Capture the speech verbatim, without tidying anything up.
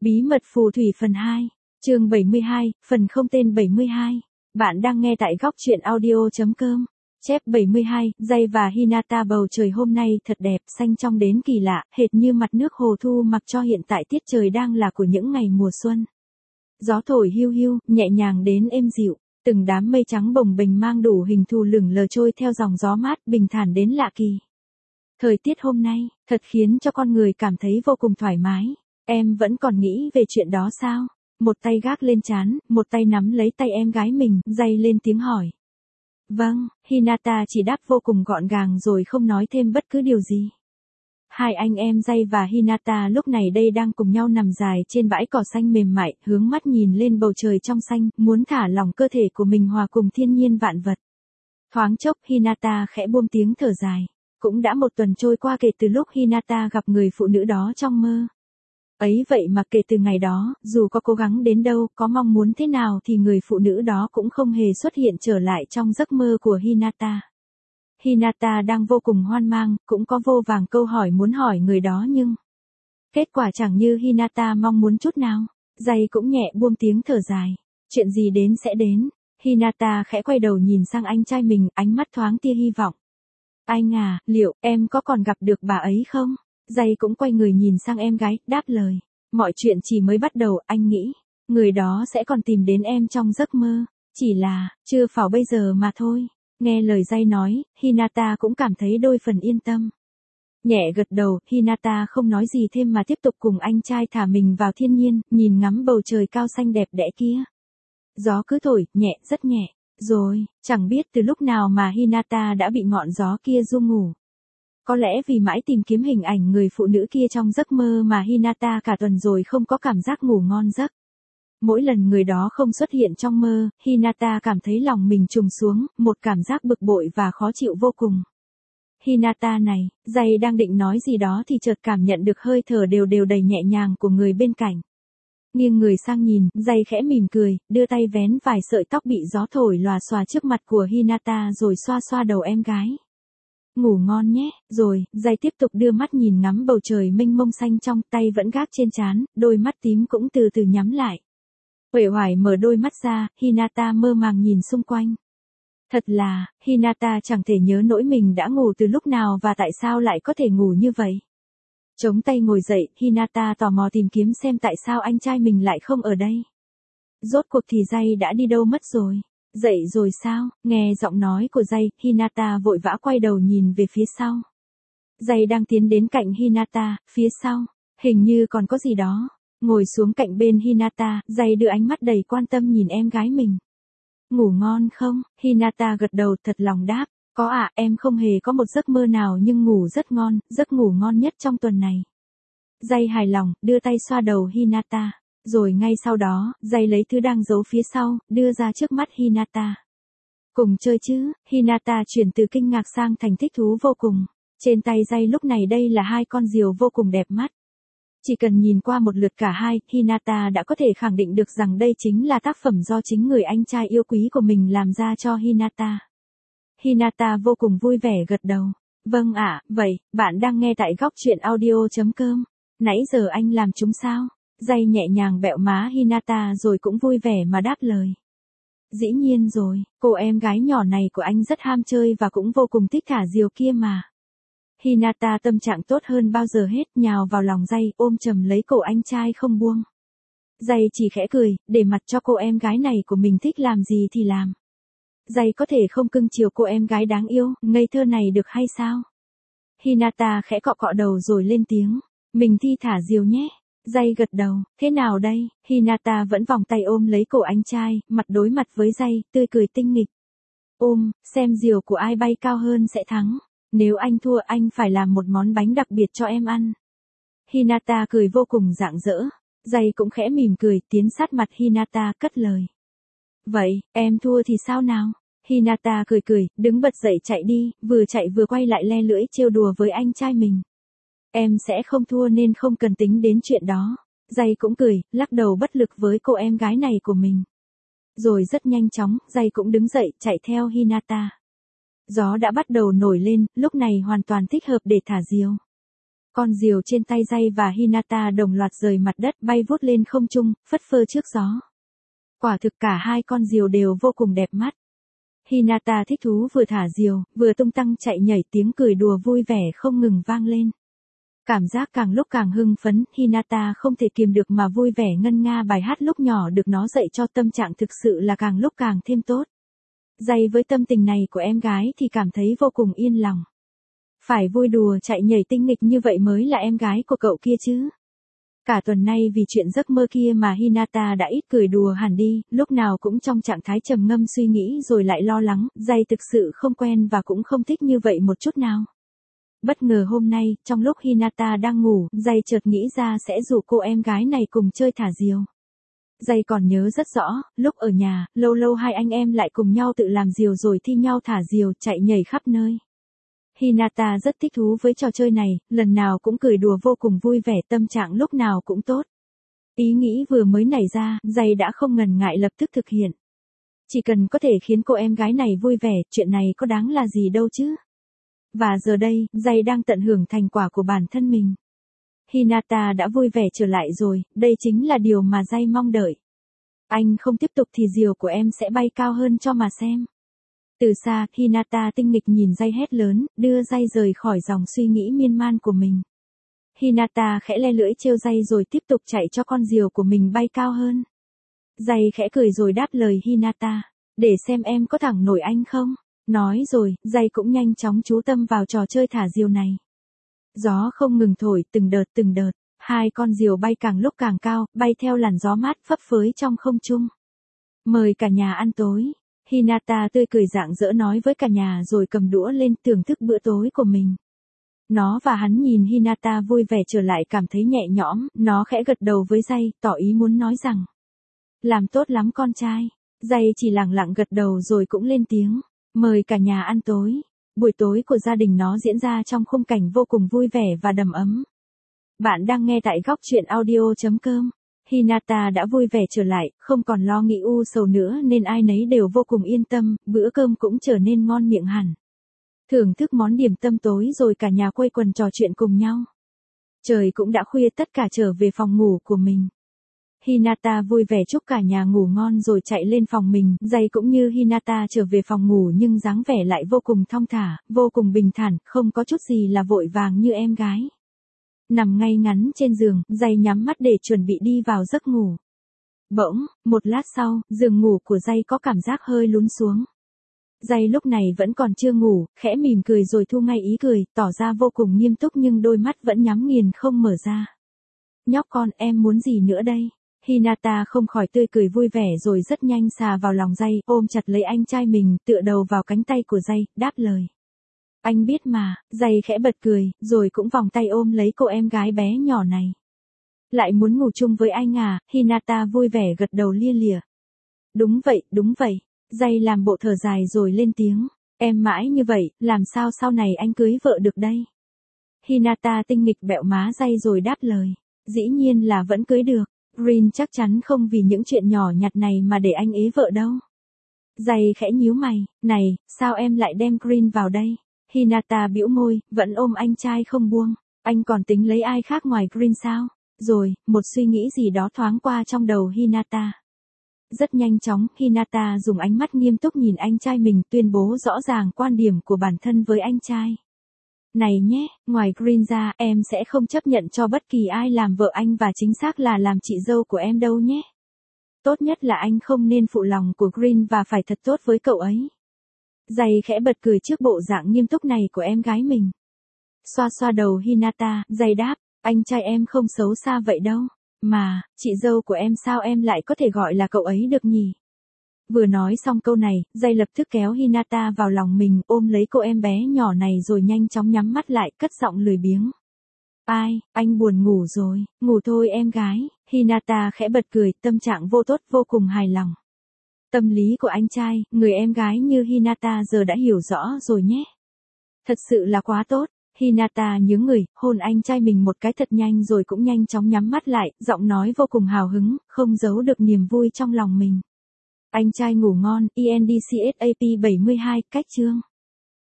Bí mật phù thủy phần hai, chương bảy mươi hai, phần không tên bảy mươi hai. Bạn đang nghe tại góc truyện audio chấm com. Chép bảy mươi hai, Jay và Hinata. Bầu trời hôm nay thật đẹp, xanh trong đến kỳ lạ, hệt như mặt nước hồ thu mặc cho hiện tại tiết trời đang là của những ngày mùa xuân. Gió thổi hiu hiu, nhẹ nhàng đến êm dịu, từng đám mây trắng bồng bềnh mang đủ hình thù lửng lờ trôi theo dòng gió mát bình thản đến lạ kỳ. Thời tiết hôm nay, thật khiến cho con người cảm thấy vô cùng thoải mái. Em vẫn còn nghĩ về chuyện đó sao? Một tay gác lên trán, một tay nắm lấy tay em gái mình, Jay lên tiếng hỏi. Vâng, Hinata chỉ đáp vô cùng gọn gàng rồi không nói thêm bất cứ điều gì. Hai anh em Jay và Hinata lúc này đây đang cùng nhau nằm dài trên bãi cỏ xanh mềm mại, hướng mắt nhìn lên bầu trời trong xanh, muốn thả lỏng cơ thể của mình hòa cùng thiên nhiên vạn vật. Thoáng chốc Hinata khẽ buông tiếng thở dài. Cũng đã một tuần trôi qua kể từ lúc Hinata gặp người phụ nữ đó trong mơ. Ấy vậy mà kể từ ngày đó, dù có cố gắng đến đâu, có mong muốn thế nào thì người phụ nữ đó cũng không hề xuất hiện trở lại trong giấc mơ của Hinata. Hinata đang vô cùng hoang mang, cũng có vô vàng câu hỏi muốn hỏi người đó nhưng... Kết quả chẳng như Hinata mong muốn chút nào. Jay cũng nhẹ buông tiếng thở dài. Chuyện gì đến sẽ đến. Hinata khẽ quay đầu nhìn sang anh trai mình, ánh mắt thoáng tia hy vọng. Anh à, liệu em có còn gặp được bà ấy không? Jay cũng quay người nhìn sang em gái, đáp lời. Mọi chuyện chỉ mới bắt đầu, anh nghĩ. Người đó sẽ còn tìm đến em trong giấc mơ. Chỉ là, chưa phải bây giờ mà thôi. Nghe lời Jay nói, Hinata cũng cảm thấy đôi phần yên tâm. Nhẹ gật đầu, Hinata không nói gì thêm mà tiếp tục cùng anh trai thả mình vào thiên nhiên, nhìn ngắm bầu trời cao xanh đẹp đẽ kia. Gió cứ thổi, nhẹ, rất nhẹ. Rồi, chẳng biết từ lúc nào mà Hinata đã bị ngọn gió kia ru ngủ. Có lẽ vì mãi tìm kiếm hình ảnh người phụ nữ kia trong giấc mơ mà Hinata cả tuần rồi không có cảm giác ngủ ngon giấc. Mỗi lần người đó không xuất hiện trong mơ, Hinata cảm thấy lòng mình trùng xuống, một cảm giác bực bội và khó chịu vô cùng. Hinata này, Jay đang định nói gì đó thì chợt cảm nhận được hơi thở đều đều đầy nhẹ nhàng của người bên cạnh. Nghiêng người sang nhìn, Jay khẽ mỉm cười, đưa tay vén vài sợi tóc bị gió thổi lòa xòa trước mặt của Hinata rồi xoa xoa đầu em gái. Ngủ ngon nhé, rồi, Jay tiếp tục đưa mắt nhìn ngắm bầu trời mênh mông xanh trong, tay vẫn gác trên trán, đôi mắt tím cũng từ từ nhắm lại. Uể oải mở đôi mắt ra, Hinata mơ màng nhìn xung quanh. Thật là, Hinata chẳng thể nhớ nổi mình đã ngủ từ lúc nào và tại sao lại có thể ngủ như vậy. Chống tay ngồi dậy, Hinata tò mò tìm kiếm xem tại sao anh trai mình lại không ở đây. Rốt cuộc thì Jay đã đi đâu mất rồi. Dậy rồi sao? Nghe giọng nói của Jay, Hinata vội vã quay đầu nhìn về phía sau. Jay đang tiến đến cạnh Hinata, phía sau. Hình như còn có gì đó. Ngồi xuống cạnh bên Hinata, Jay đưa ánh mắt đầy quan tâm nhìn em gái mình. Ngủ ngon không? Hinata gật đầu thật lòng đáp. Có ạ, à, em không hề có một giấc mơ nào nhưng ngủ rất ngon, giấc ngủ ngon nhất trong tuần này. Jay hài lòng, đưa tay xoa đầu Hinata. Rồi ngay sau đó, Jay lấy thứ đang giấu phía sau, đưa ra trước mắt Hinata. Cùng chơi chứ, Hinata chuyển từ kinh ngạc sang thành thích thú vô cùng. Trên tay Jay lúc này đây là hai con diều vô cùng đẹp mắt. Chỉ cần nhìn qua một lượt cả hai, Hinata đã có thể khẳng định được rằng đây chính là tác phẩm do chính người anh trai yêu quý của mình làm ra cho Hinata. Hinata vô cùng vui vẻ gật đầu. Vâng ạ, à, vậy, bạn đang nghe tại góc truyện audio chấm com. Nãy giờ anh làm chúng sao? Jay nhẹ nhàng bẹo má Hinata rồi cũng vui vẻ mà đáp lời. Dĩ nhiên rồi, cô em gái nhỏ này của anh rất ham chơi và cũng vô cùng thích thả diều kia mà. Hinata tâm trạng tốt hơn bao giờ hết, nhào vào lòng Jay, ôm chầm lấy cổ anh trai không buông. Jay chỉ khẽ cười, để mặc cho cô em gái này của mình thích làm gì thì làm. Jay có thể không cưng chiều cô em gái đáng yêu, ngây thơ này được hay sao? Hinata khẽ cọ cọ đầu rồi lên tiếng. Mình thi thả diều nhé. Jay gật đầu, thế nào đây? Hinata vẫn vòng tay ôm lấy cổ anh trai, mặt đối mặt với Jay, tươi cười tinh nghịch. Ôm, xem diều của ai bay cao hơn sẽ thắng. Nếu anh thua anh phải làm một món bánh đặc biệt cho em ăn. Hinata cười vô cùng rạng rỡ. Jay cũng khẽ mỉm cười, tiến sát mặt Hinata cất lời. Vậy, em thua thì sao nào? Hinata cười cười, đứng bật dậy chạy đi, vừa chạy vừa quay lại le lưỡi trêu đùa với anh trai mình. Em sẽ không thua nên không cần tính đến chuyện đó. Jay cũng cười, lắc đầu bất lực với cô em gái này của mình. Rồi rất nhanh chóng, Jay cũng đứng dậy, chạy theo Hinata. Gió đã bắt đầu nổi lên, lúc này hoàn toàn thích hợp để thả diều. Con diều trên tay Jay và Hinata đồng loạt rời mặt đất bay vút lên không trung, phất phơ trước gió. Quả thực cả hai con diều đều vô cùng đẹp mắt. Hinata thích thú vừa thả diều, vừa tung tăng chạy nhảy, tiếng cười đùa vui vẻ không ngừng vang lên. Cảm giác càng lúc càng hưng phấn, Hinata không thể kiềm được mà vui vẻ ngân nga bài hát lúc nhỏ được nó dạy cho, tâm trạng thực sự là càng lúc càng thêm tốt. Jay với tâm tình này của em gái thì cảm thấy vô cùng yên lòng. Phải vui đùa chạy nhảy tinh nghịch như vậy mới là em gái của cậu kia chứ. Cả tuần nay vì chuyện giấc mơ kia mà Hinata đã ít cười đùa hẳn đi, lúc nào cũng trong trạng thái trầm ngâm suy nghĩ rồi lại lo lắng, Jay thực sự không quen và cũng không thích như vậy một chút nào. Bất ngờ hôm nay, trong lúc Hinata đang ngủ, Jay chợt nghĩ ra sẽ rủ cô em gái này cùng chơi thả diều. Jay còn nhớ rất rõ, lúc ở nhà, lâu lâu hai anh em lại cùng nhau tự làm diều rồi thi nhau thả diều chạy nhảy khắp nơi. Hinata rất thích thú với trò chơi này, lần nào cũng cười đùa vô cùng vui vẻ, tâm trạng lúc nào cũng tốt. Ý nghĩ vừa mới nảy ra, Jay đã không ngần ngại lập tức thực hiện. Chỉ cần có thể khiến cô em gái này vui vẻ, chuyện này có đáng là gì đâu chứ. Và giờ đây, Jay đang tận hưởng thành quả của bản thân mình. Hinata đã vui vẻ trở lại rồi, đây chính là điều mà Jay mong đợi. Anh không tiếp tục thì diều của em sẽ bay cao hơn cho mà xem. Từ xa, Hinata tinh nghịch nhìn Jay hét lớn, đưa Jay rời khỏi dòng suy nghĩ miên man của mình. Hinata khẽ le lưỡi trêu Jay rồi tiếp tục chạy cho con diều của mình bay cao hơn. Jay khẽ cười rồi đáp lời Hinata, để xem em có thẳng nổi anh không. Nói rồi, Jay cũng nhanh chóng chú tâm vào trò chơi thả diều này. Gió không ngừng thổi, từng đợt từng đợt, hai con diều bay càng lúc càng cao, bay theo làn gió mát phấp phới trong không trung. Mời cả nhà ăn tối. Hinata tươi cười rạng rỡ nói với cả nhà rồi cầm đũa lên thưởng thức bữa tối của mình. Nó và hắn nhìn Hinata vui vẻ trở lại cảm thấy nhẹ nhõm, nó khẽ gật đầu với Jay, tỏ ý muốn nói rằng. Làm tốt lắm con trai. Jay chỉ lặng lặng gật đầu rồi cũng lên tiếng. Mời cả nhà ăn tối. Buổi tối của gia đình nó diễn ra trong khung cảnh vô cùng vui vẻ và đầm ấm. Bạn đang nghe tại góc truyện audio chấm com. Hinata đã vui vẻ trở lại, không còn lo nghĩ u sầu nữa nên ai nấy đều vô cùng yên tâm, bữa cơm cũng trở nên ngon miệng hẳn. Thưởng thức món điểm tâm tối rồi cả nhà quây quần trò chuyện cùng nhau. Trời cũng đã khuya, tất cả trở về phòng ngủ của mình. Hinata vui vẻ chúc cả nhà ngủ ngon rồi chạy lên phòng mình, Jay cũng như Hinata trở về phòng ngủ nhưng dáng vẻ lại vô cùng thong thả, vô cùng bình thản, không có chút gì là vội vàng như em gái. Nằm ngay ngắn trên giường, Jay nhắm mắt để chuẩn bị đi vào giấc ngủ. Bỗng, một lát sau, giường ngủ của Jay có cảm giác hơi lún xuống. Jay lúc này vẫn còn chưa ngủ, khẽ mỉm cười rồi thu ngay ý cười, tỏ ra vô cùng nghiêm túc nhưng đôi mắt vẫn nhắm nghiền không mở ra. Nhóc con, em muốn gì nữa đây? Hinata không khỏi tươi cười vui vẻ rồi rất nhanh xà vào lòng Jay, ôm chặt lấy anh trai mình, tựa đầu vào cánh tay của Jay, đáp lời. Anh biết mà. Jay khẽ bật cười, rồi cũng vòng tay ôm lấy cô em gái bé nhỏ này. Lại muốn ngủ chung với anh à? Hinata vui vẻ gật đầu lia lịa. Đúng vậy, đúng vậy. Jay làm bộ thở dài rồi lên tiếng. Em mãi như vậy, làm sao sau này anh cưới vợ được đây? Hinata tinh nghịch bẹo má Jay rồi đáp lời. Dĩ nhiên là vẫn cưới được. Green chắc chắn không vì những chuyện nhỏ nhặt này mà để anh ế vợ đâu. Jay khẽ nhíu mày, này, sao em lại đem Green vào đây? Hinata bĩu môi, vẫn ôm anh trai không buông. Anh còn tính lấy ai khác ngoài Green sao? Rồi, một suy nghĩ gì đó thoáng qua trong đầu Hinata. Rất nhanh chóng, Hinata dùng ánh mắt nghiêm túc nhìn anh trai mình, tuyên bố rõ ràng quan điểm của bản thân với anh trai. Này nhé, ngoài Green ra, em sẽ không chấp nhận cho bất kỳ ai làm vợ anh và chính xác là làm chị dâu của em đâu nhé. Tốt nhất là anh không nên phụ lòng của Green và phải thật tốt với cậu ấy. Jay khẽ bật cười trước bộ dạng nghiêm túc này của em gái mình. Xoa xoa đầu Hinata, Jay đáp, anh trai em không xấu xa vậy đâu. Mà, chị dâu của em sao em lại có thể gọi là cậu ấy được nhỉ? Vừa nói xong câu này, Jay lập tức kéo Hinata vào lòng mình, ôm lấy cô em bé nhỏ này rồi nhanh chóng nhắm mắt lại, cất giọng lười biếng. Ai, anh buồn ngủ rồi, ngủ thôi em gái. Hinata khẽ bật cười, tâm trạng vô tốt vô cùng hài lòng. Tâm lý của anh trai, người em gái như Hinata giờ đã hiểu rõ rồi nhé. Thật sự là quá tốt. Hinata nhướng người, hôn anh trai mình một cái thật nhanh rồi cũng nhanh chóng nhắm mắt lại, giọng nói vô cùng hào hứng, không giấu được niềm vui trong lòng mình. Anh trai ngủ ngon, E N D C S A P bảy mươi hai, cách chương.